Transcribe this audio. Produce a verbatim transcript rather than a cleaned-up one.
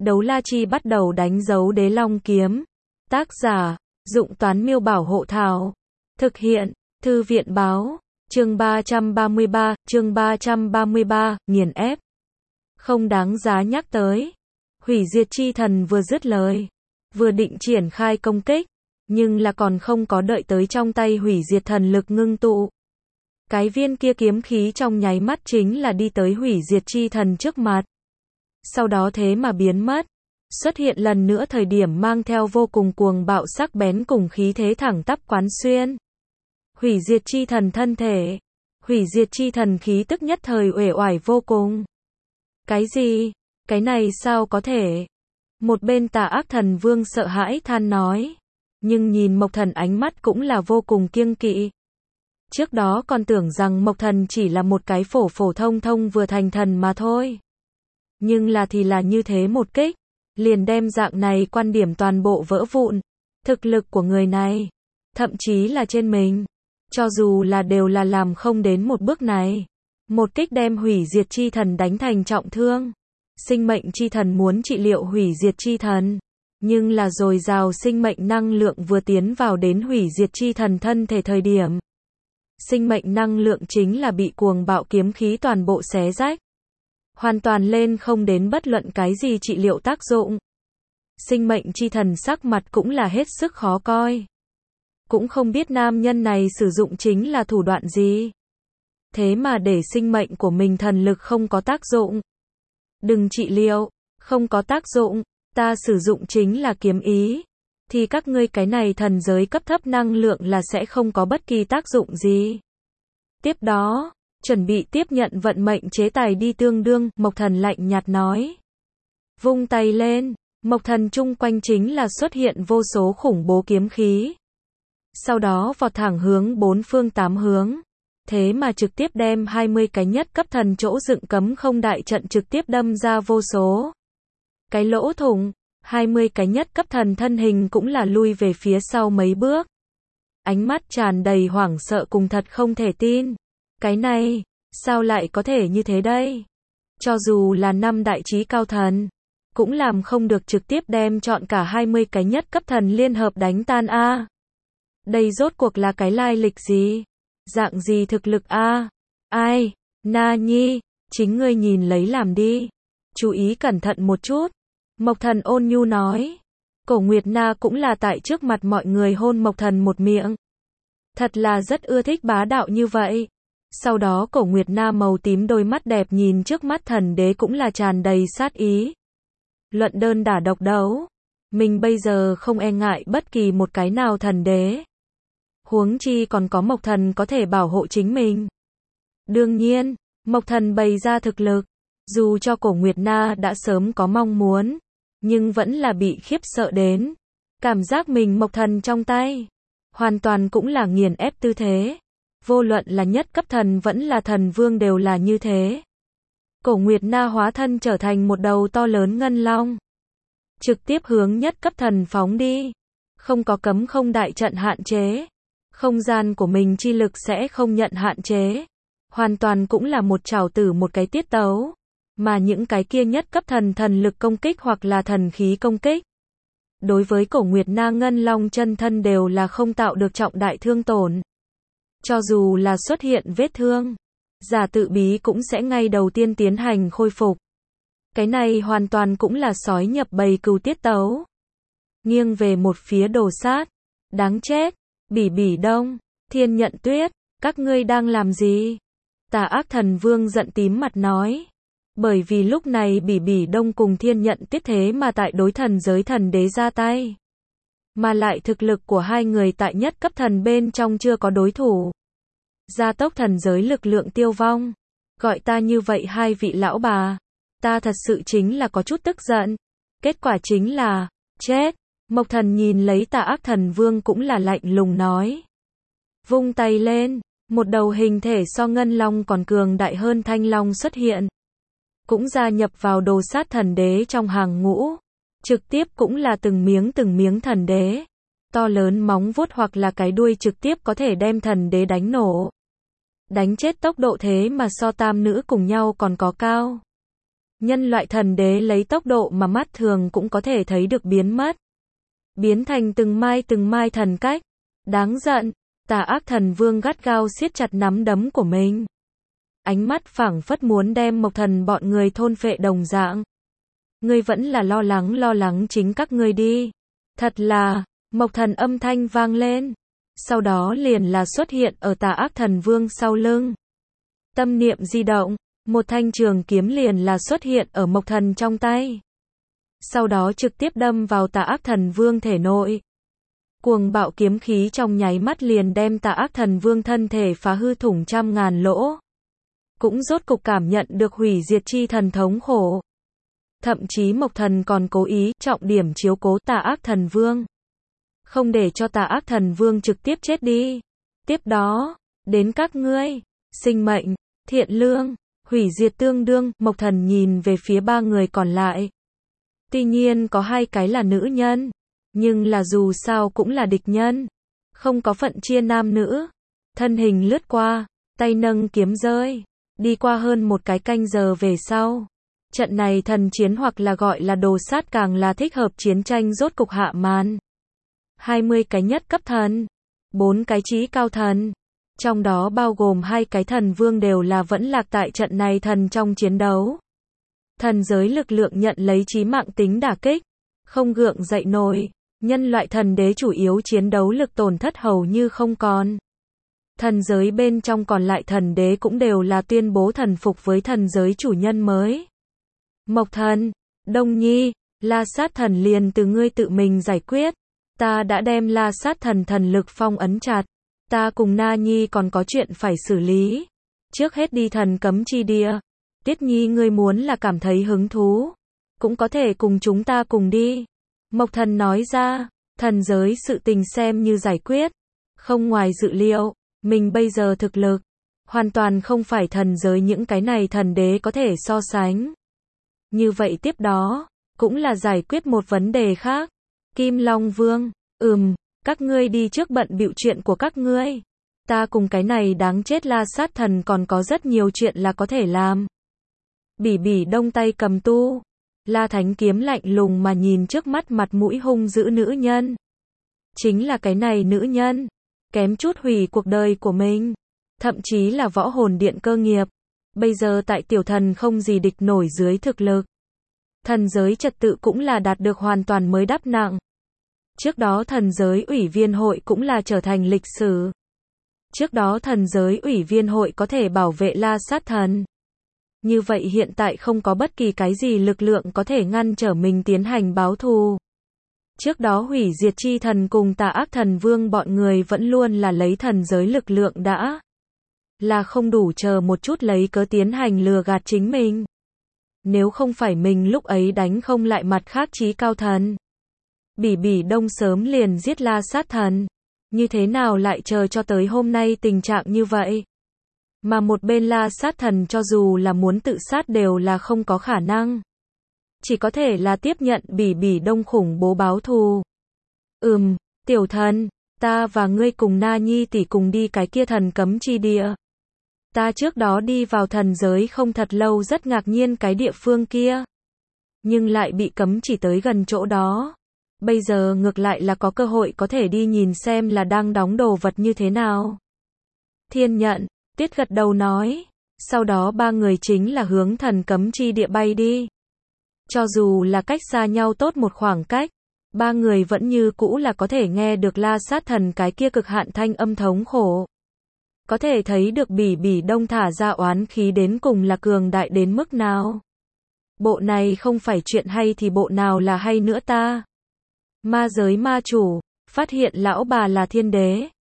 Đấu la chi bắt đầu đánh dấu đế long kiếm. Tác giả, Dụng Toán Miêu Bảo Hộ Thảo. Thực hiện, Thư viện Báo. Chương ba trăm ba mươi ba, chương ba trăm ba mươi ba, nghiền ép. Không đáng giá nhắc tới. Hủy diệt chi thần vừa dứt lời, vừa định triển khai công kích, nhưng là còn không có đợi tới trong tay hủy diệt thần lực ngưng tụ. Cái viên kia kiếm khí trong nháy mắt chính là đi tới hủy diệt chi thần trước mặt. Sau đó thế mà biến mất, xuất hiện lần nữa thời điểm mang theo vô cùng cuồng bạo sắc bén cùng khí thế thẳng tắp quán xuyên. Hủy diệt chi thần thân thể, hủy diệt chi thần khí tức nhất thời uể oải vô cùng. Cái gì? Cái này sao có thể? Một bên Tà Ác Thần Vương sợ hãi than nói, nhưng nhìn Mộc Thần ánh mắt cũng là vô cùng kiêng kỵ. Trước đó còn tưởng rằng Mộc Thần chỉ là một cái phổ phổ thông thông vừa thành thần mà thôi. Nhưng là thì là như thế một kích, liền đem dạng này quan điểm toàn bộ vỡ vụn. Thực lực của người này, thậm chí là trên mình, cho dù là đều là làm không đến một bước này. Một kích đem hủy diệt chi thần đánh thành trọng thương. Sinh mệnh chi thần muốn trị liệu hủy diệt chi thần, nhưng là dồi dào sinh mệnh năng lượng vừa tiến vào đến hủy diệt chi thần thân thể thời điểm. Sinh mệnh năng lượng chính là bị cuồng bạo kiếm khí toàn bộ xé rách. Hoàn toàn lên không đến bất luận cái gì trị liệu tác dụng. Sinh mệnh chi thần sắc mặt cũng là hết sức khó coi. Cũng không biết nam nhân này sử dụng chính là thủ đoạn gì. Thế mà để sinh mệnh của mình thần lực không có tác dụng. Đừng trị liệu, không có tác dụng, ta sử dụng chính là kiếm ý. Thì các ngươi cái này thần giới cấp thấp năng lượng là sẽ không có bất kỳ tác dụng gì. Tiếp đó, chuẩn bị tiếp nhận vận mệnh chế tài đi tương đương, Mộc Thần lạnh nhạt nói. Vung tay lên, Mộc Thần chung quanh chính là xuất hiện vô số khủng bố kiếm khí. Sau đó vọt thẳng hướng bốn phương tám hướng. Thế mà trực tiếp đem hai mươi cái nhất cấp thần chỗ dựng cấm không đại trận trực tiếp đâm ra vô số cái lỗ thủng. hai mươi cái nhất cấp thần thân hình cũng là lui về phía sau mấy bước. Ánh mắt tràn đầy hoảng sợ cùng thật không thể tin. Cái này, sao lại có thể như thế đây? Cho dù là năm đại chí cao thần, cũng làm không được trực tiếp đem chọn cả hai mươi cái nhất cấp thần liên hợp đánh tan a. Đây rốt cuộc là cái lai lịch gì? Dạng gì thực lực a? Ai? Na Nhi, chính ngươi nhìn lấy làm đi. Chú ý cẩn thận một chút. Mộc Thần ôn nhu nói. Cổ Nguyệt Na cũng là tại trước mặt mọi người hôn Mộc Thần một miệng. Thật là rất ưa thích bá đạo như vậy. Sau đó Cổ Nguyệt Na màu tím đôi mắt đẹp nhìn trước mắt thần đế cũng là tràn đầy sát ý. Luận đơn đả độc đấu. Mình bây giờ không e ngại bất kỳ một cái nào thần đế. Huống chi còn có Mộc Thần có thể bảo hộ chính mình. Đương nhiên, Mộc Thần bày ra thực lực. Dù cho Cổ Nguyệt Na đã sớm có mong muốn, nhưng vẫn là bị khiếp sợ đến. Cảm giác mình Mộc Thần trong tay. Hoàn toàn cũng là nghiền ép tư thế. Vô luận là nhất cấp thần vẫn là thần vương đều là như thế. Cổ Nguyệt Na hóa thân trở thành một đầu to lớn ngân long. Trực tiếp hướng nhất cấp thần phóng đi. Không có cấm không đại trận hạn chế. Không gian của mình chi lực sẽ không nhận hạn chế. Hoàn toàn cũng là một trảo tử một cái tiết tấu. Mà những cái kia nhất cấp thần thần lực công kích hoặc là thần khí công kích. Đối với Cổ Nguyệt Na ngân long chân thân đều là không tạo được trọng đại thương tổn. Cho dù là xuất hiện vết thương, giả tự bí cũng sẽ ngay đầu tiên tiến hành khôi phục. Cái này hoàn toàn cũng là sói nhập bầy cừu tiết tấu. Nghiêng về một phía đổ sát. Đáng chết. Bỉ Bỉ Đông, Thiên Nhận Tuyết, các ngươi đang làm gì? Tà Ác Thần Vương giận tím mặt nói. Bởi vì lúc này Bỉ Bỉ Đông cùng Thiên Nhận Tuyết thế mà tại đối thần giới thần đế ra tay. Mà lại thực lực của hai người tại nhất cấp thần bên trong chưa có đối thủ. Gia tốc thần giới lực lượng tiêu vong. Gọi ta như vậy hai vị lão bà. Ta thật sự chính là có chút tức giận. Kết quả chính là, chết. Mộc Thần nhìn lấy Tà Ác Thần Vương cũng là lạnh lùng nói. Vung tay lên, một đầu hình thể so ngân long còn cường đại hơn thanh long xuất hiện. Cũng gia nhập vào đồ sát thần đế trong hàng ngũ. Trực tiếp cũng là từng miếng từng miếng thần đế. To lớn móng vuốt hoặc là cái đuôi trực tiếp có thể đem thần đế đánh nổ. Đánh chết tốc độ thế mà so tam nữ cùng nhau còn có cao. Nhân loại thần đế lấy tốc độ mà mắt thường cũng có thể thấy được biến mất. Biến thành từng mai từng mai thần cách. Đáng giận, tà ác thần vương gắt gao siết chặt nắm đấm của mình. Ánh mắt phảng phất muốn đem Mộc Thần bọn người thôn phệ đồng dạng. Ngươi vẫn là lo lắng lo lắng chính các ngươi đi. Thật là, Mộc Thần âm thanh vang lên. Sau đó liền là xuất hiện ở tà ác thần vương sau lưng. Tâm niệm di động, một thanh trường kiếm liền là xuất hiện ở Mộc Thần trong tay. Sau đó trực tiếp đâm vào tà ác thần vương thể nội. Cuồng bạo kiếm khí trong nháy mắt liền đem tà ác thần vương thân thể phá hư thủng trăm ngàn lỗ. Cũng rốt cục cảm nhận được hủy diệt chi thần thống khổ. Thậm chí Mộc Thần còn cố ý trọng điểm chiếu cố tà ác thần vương. Không để cho tà ác thần vương trực tiếp chết đi. Tiếp đó, đến các ngươi, sinh mệnh, thiện lương, hủy diệt tương đương, Mộc Thần nhìn về phía ba người còn lại. Tuy nhiên có hai cái là nữ nhân, nhưng là dù sao cũng là địch nhân. Không có phận chia nam nữ. Thân hình lướt qua, tay nâng kiếm rơi. Đi qua hơn một cái canh giờ về sau. Trận này thần chiến hoặc là gọi là đồ sát càng là thích hợp chiến tranh rốt cục hạ màn. hai mươi cái nhất cấp thần, bốn cái chí cao thần. Trong đó bao gồm hai cái thần vương đều là vẫn lạc tại trận này thần trong chiến đấu. Thần giới lực lượng nhận lấy chí mạng tính đả kích. Không gượng dậy nổi. Nhân loại thần đế chủ yếu chiến đấu lực tổn thất hầu như không còn. Thần giới bên trong còn lại thần đế cũng đều là tuyên bố thần phục với thần giới chủ nhân mới. Mộc Thần, Đông Nhi, La Sát Thần liền từ ngươi tự mình giải quyết. Ta đã đem La Sát Thần thần lực phong ấn chặt. Ta cùng Na Nhi còn có chuyện phải xử lý. Trước hết đi thần cấm chi địa. Tiết Nhi ngươi muốn là cảm thấy hứng thú. Cũng có thể cùng chúng ta cùng đi. Mộc Thần nói ra, thần giới sự tình xem như giải quyết. Không ngoài dự liệu, mình bây giờ thực lực. Hoàn toàn không phải thần giới những cái này thần đế có thể so sánh. Như vậy tiếp đó, cũng là giải quyết một vấn đề khác. Kim Long Vương, ừm, các ngươi đi trước bận bịu chuyện của các ngươi. Ta cùng cái này đáng chết La Sát Thần còn có rất nhiều chuyện là có thể làm. Bỉ Bỉ Đông tay cầm tu. La Thánh kiếm lạnh lùng mà nhìn trước mắt mặt mũi hung dữ nữ nhân. Chính là cái này nữ nhân. Kém chút hủy cuộc đời của mình. Thậm chí là võ hồn điện cơ nghiệp. Bây giờ tại tiểu thần không gì địch nổi dưới thực lực. Thần giới trật tự cũng là đạt được hoàn toàn mới đắp nặng. Trước đó thần giới ủy viên hội cũng là trở thành lịch sử. Trước đó thần giới ủy viên hội có thể bảo vệ La Sát Thần. Như vậy hiện tại không có bất kỳ cái gì lực lượng có thể ngăn trở mình tiến hành báo thù. Trước đó hủy diệt chi thần cùng tà ác thần vương bọn người vẫn luôn là lấy thần giới lực lượng đã. Là không đủ chờ một chút lấy cớ tiến hành lừa gạt chính mình. Nếu không phải mình lúc ấy đánh không lại mặt khác chí cao thần. Bỉ Bỉ Đông sớm liền giết La Sát Thần. Như thế nào lại chờ cho tới hôm nay tình trạng như vậy? Mà một bên La Sát Thần cho dù là muốn tự sát đều là không có khả năng. Chỉ có thể là tiếp nhận Bỉ Bỉ Đông khủng bố báo thù. Ừm, tiểu thần, ta và ngươi cùng Na Nhi tỷ cùng đi cái kia thần cấm chi địa. Ta trước đó đi vào thần giới không thật lâu rất ngạc nhiên cái địa phương kia. Nhưng lại bị cấm chỉ tới gần chỗ đó. Bây giờ ngược lại là có cơ hội có thể đi nhìn xem là đang đóng đồ vật như thế nào. Thiên Nhận, Tiết gật đầu nói. Sau đó ba người chính là hướng thần cấm chi địa bay đi. Cho dù là cách xa nhau tốt một khoảng cách, ba người vẫn như cũ là có thể nghe được La Sát Thần cái kia cực hạn thanh âm thống khổ. Có thể thấy được Bỉ Bỉ Đông thả ra oán khí đến cùng là cường đại đến mức nào. Bộ này không phải chuyện hay thì bộ nào là hay nữa ta. Ma giới ma chủ, phát hiện lão bà là thiên đế.